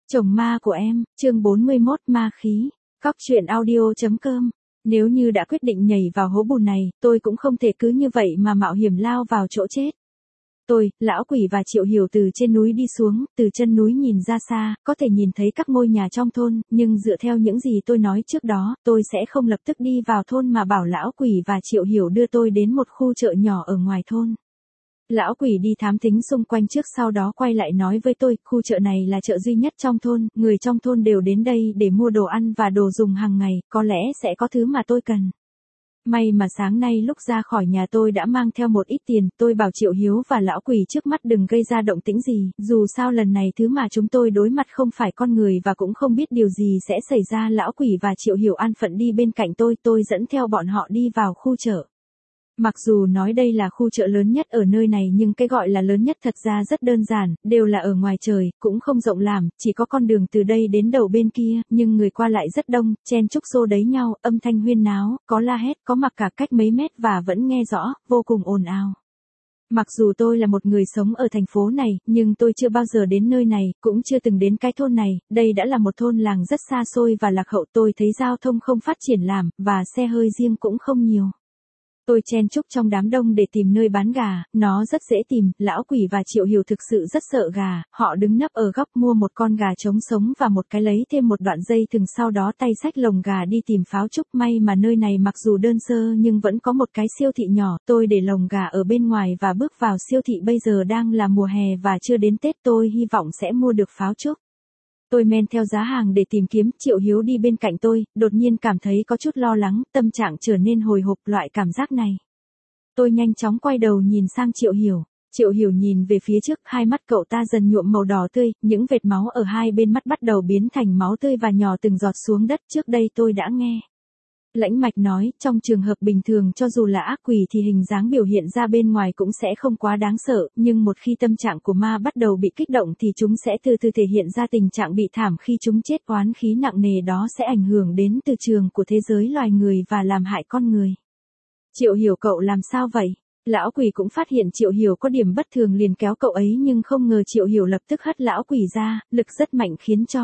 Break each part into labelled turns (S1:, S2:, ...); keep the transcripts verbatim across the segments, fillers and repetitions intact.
S1: Chồng ma của em, chương bốn mươi mốt ma khí. Cóc truyện audio.com. Nếu như đã quyết định nhảy vào hố bùn này, tôi cũng không thể cứ như vậy mà mạo hiểm lao vào chỗ chết. Tôi, lão quỷ và Triệu Hiểu từ trên núi đi xuống, từ chân núi nhìn ra xa, có thể nhìn thấy các ngôi nhà trong thôn, nhưng dựa theo những gì tôi nói trước đó, tôi sẽ không lập tức đi vào thôn mà bảo lão quỷ và Triệu Hiểu đưa tôi đến một khu chợ nhỏ ở ngoài thôn. Lão quỷ đi thám thính xung quanh trước, sau đó quay lại nói với tôi, khu chợ này là chợ duy nhất trong thôn, người trong thôn đều đến đây để mua đồ ăn và đồ dùng hàng ngày, có lẽ sẽ có thứ mà tôi cần. May mà sáng nay lúc ra khỏi nhà tôi đã mang theo một ít tiền, tôi bảo Triệu Hiếu và lão quỷ trước mắt đừng gây ra động tĩnh gì, dù sao lần này thứ mà chúng tôi đối mặt không phải con người và cũng không biết điều gì sẽ xảy ra. Lão quỷ và Triệu Hiểu an phận đi bên cạnh tôi, tôi dẫn theo bọn họ đi vào khu chợ. Mặc dù nói đây là khu chợ lớn nhất ở nơi này nhưng cái gọi là lớn nhất thật ra rất đơn giản, đều là ở ngoài trời, cũng không rộng làm, chỉ có con đường từ đây đến đầu bên kia, nhưng người qua lại rất đông, chen chúc xô đẩy nhau, âm thanh huyên náo, có la hét, có mặc cả cách mấy mét và vẫn nghe rõ, vô cùng ồn ào. Mặc dù tôi là một người sống ở thành phố này, nhưng tôi chưa bao giờ đến nơi này, cũng chưa từng đến cái thôn này, đây đã là một thôn làng rất xa xôi và lạc hậu. Tôi thấy giao thông không phát triển làm, và xe hơi riêng cũng không nhiều. Tôi chen chúc trong đám đông để tìm nơi bán gà, nó rất dễ tìm, lão quỷ và Triệu Hiểu thực sự rất sợ gà, họ đứng nấp ở góc mua một con gà trống sống và một cái lấy thêm một đoạn dây thừng, sau đó tay xách lồng gà đi tìm pháo trúc. May mà nơi này mặc dù đơn sơ nhưng vẫn có một cái siêu thị nhỏ, tôi để lồng gà ở bên ngoài và bước vào siêu thị. Bây giờ đang là mùa hè và chưa đến Tết, tôi hy vọng sẽ mua được pháo trúc. Tôi men theo giá hàng để tìm kiếm, Triệu Hiếu đi bên cạnh tôi, đột nhiên cảm thấy có chút lo lắng, tâm trạng trở nên hồi hộp. Loại cảm giác này. Tôi nhanh chóng quay đầu nhìn sang Triệu Hiểu. Triệu Hiểu nhìn về phía trước, hai mắt cậu ta dần nhuộm màu đỏ tươi, những vệt máu ở hai bên mắt bắt đầu biến thành máu tươi và nhỏ từng giọt xuống đất. Trước đây tôi đã nghe Lãnh Mạch nói, trong trường hợp bình thường cho dù là ác quỷ thì hình dáng biểu hiện ra bên ngoài cũng sẽ không quá đáng sợ, nhưng một khi tâm trạng của ma bắt đầu bị kích động thì chúng sẽ từ từ thể hiện ra tình trạng bị thảm. Khi chúng chết, oán khí nặng nề đó sẽ ảnh hưởng đến từ trường của thế giới loài người và làm hại con người. Triệu Hiểu, cậu làm sao vậy? Lão quỷ cũng phát hiện Triệu Hiểu có điểm bất thường liền kéo cậu ấy, nhưng không ngờ Triệu Hiểu lập tức hất lão quỷ ra, lực rất mạnh khiến cho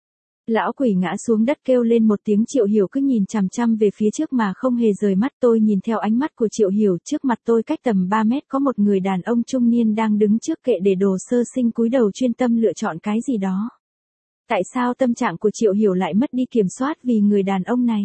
S1: lão quỷ ngã xuống đất kêu lên một tiếng. Triệu Hiểu cứ nhìn chằm chằm về phía trước mà không hề rời mắt. Tôi nhìn theo ánh mắt của Triệu Hiểu, trước mặt tôi cách tầm ba mét có một người đàn ông trung niên đang đứng trước kệ để đồ sơ sinh, cúi đầu chuyên tâm lựa chọn cái gì đó. Tại sao tâm trạng của Triệu Hiểu lại mất đi kiểm soát vì người đàn ông này?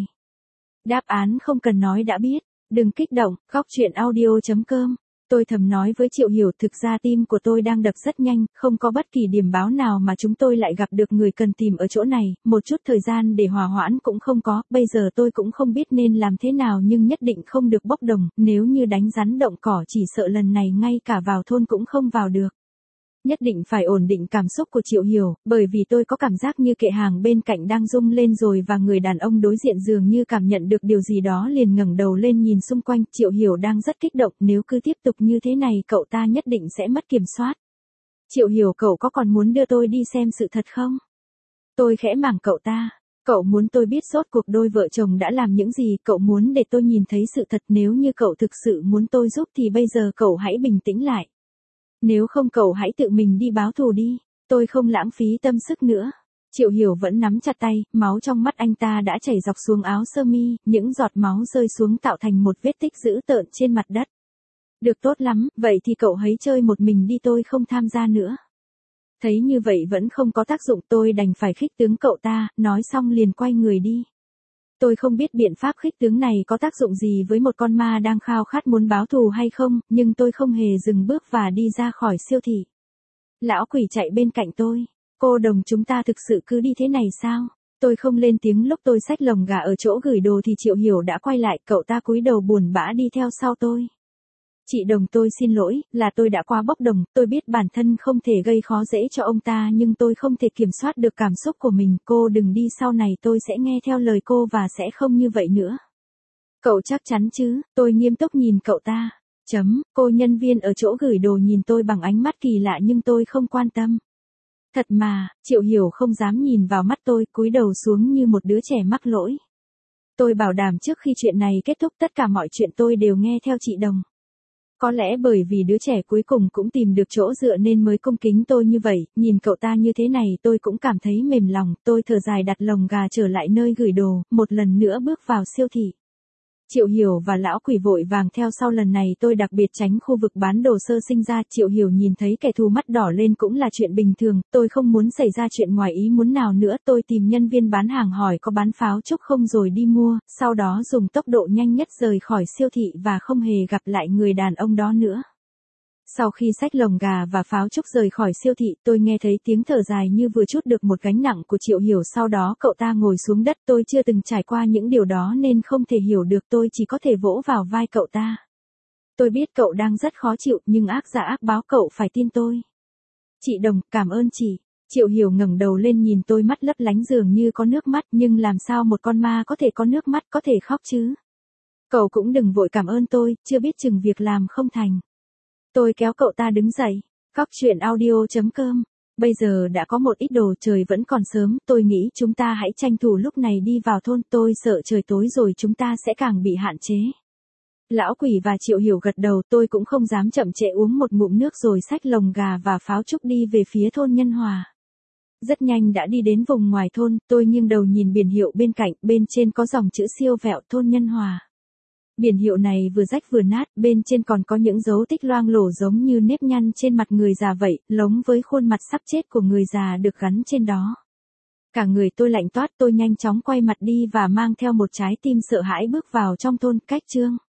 S1: Đáp án không cần nói đã biết. Đừng kích động, Cóc truyện audio.com. Tôi thầm nói với Triệu Hiểu, thực ra tim của tôi đang đập rất nhanh, không có bất kỳ điểm báo nào mà chúng tôi lại gặp được người cần tìm ở chỗ này, một chút thời gian để hòa hoãn cũng không có. Bây giờ tôi cũng không biết nên làm thế nào, nhưng nhất định không được bốc đồng, nếu như đánh rắn động cỏ chỉ sợ lần này ngay cả vào thôn cũng không vào được. Nhất định phải ổn định cảm xúc của Triệu Hiểu, bởi vì tôi có cảm giác như kệ hàng bên cạnh đang rung lên rồi, và người đàn ông đối diện dường như cảm nhận được điều gì đó liền ngẩng đầu lên nhìn xung quanh. Triệu Hiểu đang rất kích động, nếu cứ tiếp tục như thế này cậu ta nhất định sẽ mất kiểm soát. Triệu Hiểu, cậu có còn muốn đưa tôi đi xem sự thật không? Tôi khẽ mảng cậu ta. Cậu muốn tôi biết rốt cuộc đôi vợ chồng đã làm những gì, cậu muốn để tôi nhìn thấy sự thật. Nếu như cậu thực sự muốn tôi giúp thì bây giờ cậu hãy bình tĩnh lại. Nếu không cậu hãy tự mình đi báo thù đi, tôi không lãng phí tâm sức nữa. Triệu Hiểu vẫn nắm chặt tay, máu trong mắt anh ta đã chảy dọc xuống áo sơ mi, những giọt máu rơi xuống tạo thành một vết tích dữ tợn trên mặt đất. Được, tốt lắm, vậy thì cậu hãy chơi một mình đi, tôi không tham gia nữa. Thấy như vậy vẫn không có tác dụng, tôi đành phải khích tướng cậu ta, nói xong liền quay người đi. Tôi không biết biện pháp khích tướng này có tác dụng gì với một con ma đang khao khát muốn báo thù hay không, nhưng tôi không hề dừng bước và đi ra khỏi siêu thị. Lão quỷ chạy bên cạnh tôi. Cô đồng, chúng ta thực sự cứ đi thế này sao? Tôi không lên tiếng. Lúc tôi xách lồng gà ở chỗ gửi đồ thì Triệu Hiểu đã quay lại, cậu ta cúi đầu buồn bã đi theo sau tôi. Chị Đồng, tôi xin lỗi, là tôi đã quá bốc đồng, tôi biết bản thân không thể gây khó dễ cho ông ta nhưng tôi không thể kiểm soát được cảm xúc của mình. Cô đừng đi, sau này tôi sẽ nghe theo lời cô và sẽ không như vậy nữa. Cậu chắc chắn chứ? Tôi nghiêm túc nhìn cậu ta. Chấm, cô nhân viên ở chỗ gửi đồ nhìn tôi bằng ánh mắt kỳ lạ nhưng tôi không quan tâm. Thật mà, Triệu Hiểu không dám nhìn vào mắt tôi, cúi đầu xuống như một đứa trẻ mắc lỗi. Tôi bảo đảm trước khi chuyện này kết thúc tất cả mọi chuyện tôi đều nghe theo chị Đồng. Có lẽ bởi vì đứa trẻ cuối cùng cũng tìm được chỗ dựa nên mới cung kính tôi như vậy, nhìn cậu ta như thế này tôi cũng cảm thấy mềm lòng, tôi thở dài đặt lồng gà trở lại nơi gửi đồ, một lần nữa bước vào siêu thị. Triệu Hiểu và lão quỷ vội vàng theo sau, lần này tôi đặc biệt tránh khu vực bán đồ sơ sinh ra. Triệu Hiểu nhìn thấy kẻ thù mắt đỏ lên cũng là chuyện bình thường, tôi không muốn xảy ra chuyện ngoài ý muốn nào nữa. Tôi tìm nhân viên bán hàng hỏi có bán pháo trúc không rồi đi mua, sau đó dùng tốc độ nhanh nhất rời khỏi siêu thị và không hề gặp lại người đàn ông đó nữa. Sau khi xách lồng gà và pháo trúc rời khỏi siêu thị, tôi nghe thấy tiếng thở dài như vừa trút được một gánh nặng của Triệu Hiểu. Sau đó cậu ta ngồi xuống đất, tôi chưa từng trải qua những điều đó nên không thể hiểu được, tôi chỉ có thể vỗ vào vai cậu ta. Tôi biết cậu đang rất khó chịu, nhưng ác giả ác báo, cậu phải tin tôi. Chị Đồng, cảm ơn chị. Triệu Hiểu ngẩng đầu lên nhìn tôi, mắt lấp lánh dường như có nước mắt, nhưng làm sao một con ma có thể có nước mắt, có thể khóc chứ? Cậu cũng đừng vội cảm ơn tôi, chưa biết chừng việc làm không thành. Tôi kéo cậu ta đứng dậy. Cóc truyện audio chấm com. Bây giờ đã có một ít đồ, trời vẫn còn sớm, tôi nghĩ chúng ta hãy tranh thủ lúc này đi vào thôn, tôi sợ trời tối rồi chúng ta sẽ càng bị hạn chế. Lão quỷ và Triệu Hiểu gật đầu, tôi cũng không dám chậm trễ, uống một ngụm nước rồi xách lồng gà và pháo trúc đi về phía thôn Nhân Hòa. Rất nhanh đã đi đến vùng ngoài thôn, tôi nghiêng đầu nhìn biển hiệu bên cạnh, bên trên có dòng chữ siêu vẹo thôn Nhân Hòa. Biển hiệu này vừa rách vừa nát, bên trên còn có những dấu tích loang lổ giống như nếp nhăn trên mặt người già vậy, lgiống với khuôn mặt sắp chết của người già được gắn trên đó. Cả người tôi lạnh toát, tôi nhanh chóng quay mặt đi và mang theo một trái tim sợ hãi bước vào trong thôn. Cách chương